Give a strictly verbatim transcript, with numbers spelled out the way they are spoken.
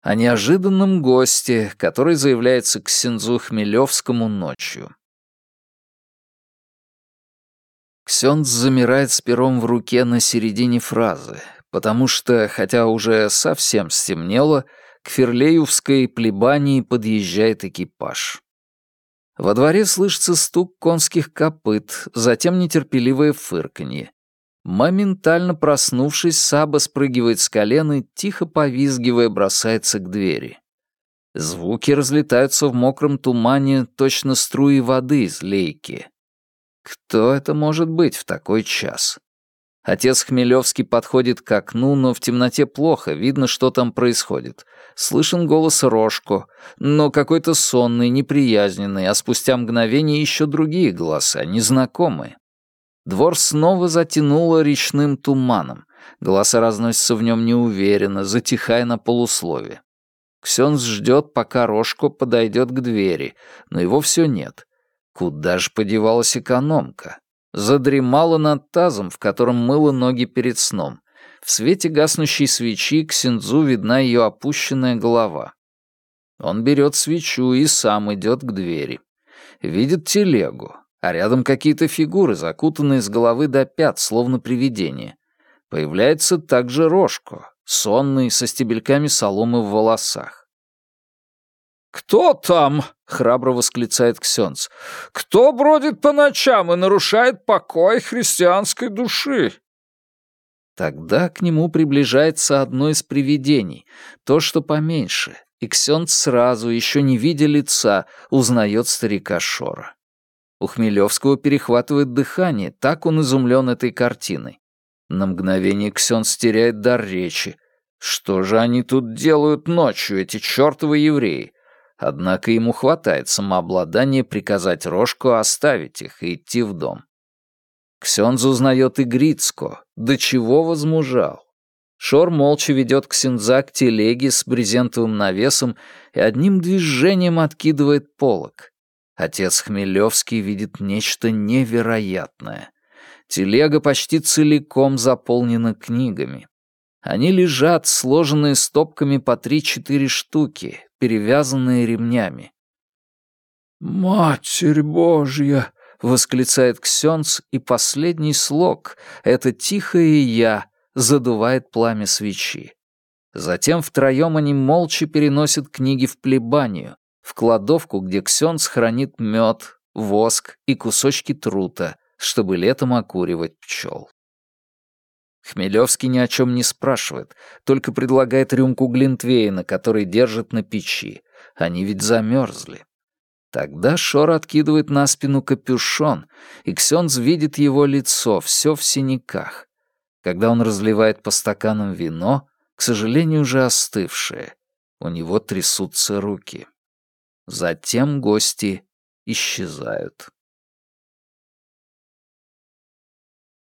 о неожиданном госте, который заявляется к ксензу Хмелевскому ночью. Ксёндз замирает с пером в руке на середине фразы, потому что, хотя уже совсем стемнело, к Ферлеевской плебании подъезжает экипаж. Во дворе слышится стук конских копыт, затем нетерпеливое фырканье. Моментально проснувшись, Саба спрыгивает с колен и, тихо повизгивая, бросается к двери. Звуки разлетаются в мокром тумане, точно струи воды из лейки. Кто это может быть в такой час? Отец Хмелевский подходит к окну, но в темноте плохо, видно, что там происходит. Слышен голос Рожко, но какой-то сонный, неприязненный, а спустя мгновение еще другие голоса, незнакомые. Двор снова затянуло речным туманом. Голоса разносятся в нем неуверенно, затихая на полуслове. Ксёндз ждет, пока Рожко подойдет к двери, но его все нет. Куда же подевалась экономка? Задремала над тазом, в котором мыла ноги перед сном. В свете гаснущей свечи ксензу видна ее опущенная голова. Он берет свечу и сам идет к двери. Видит телегу, а рядом какие-то фигуры, закутанные с головы до пят, словно привидения. Появляется также Рожко, сонный, со стебельками соломы в волосах. «Кто там?» — храбро восклицает Ксёндз. «Кто бродит по ночам и нарушает покой христианской души?» Тогда к нему приближается одно из привидений, то, что поменьше, и Ксёндз сразу, еще не видя лица, узнает старика Шора. У Хмелевского перехватывает дыхание, так он изумлен этой картиной. На мгновение Ксёндз теряет дар речи. Что же они тут делают ночью, эти чёртовы евреи? Однако ему хватает самообладания приказать Рожко оставить их и идти в дом. Ксёндз узнает и Грицко, до чего возмужал. Шор молча ведет ксендза к телеге с брезентовым навесом и одним движением откидывает полог. Отец Хмелевский видит нечто невероятное. Телега почти целиком заполнена книгами. Они лежат, сложенные стопками по три-четыре штуки, перевязанные ремнями. «Матерь Божья!» — восклицает Ксёндз, и последний слог, это тихое «я», задувает пламя свечи. Затем втроем они молча переносят книги в плебанию, в кладовку, где Ксёндз хранит мед, воск и кусочки трута, чтобы летом окуривать пчел. Хмелевский ни о чем не спрашивает, только предлагает рюмку глинтвейна, который держит на печи. Они ведь замерзли. Тогда Шор откидывает на спину капюшон, и Ксёндз видит его лицо, все в синяках. Когда он разливает по стаканам вино, к сожалению, уже остывшее, у него трясутся руки. Затем гости исчезают.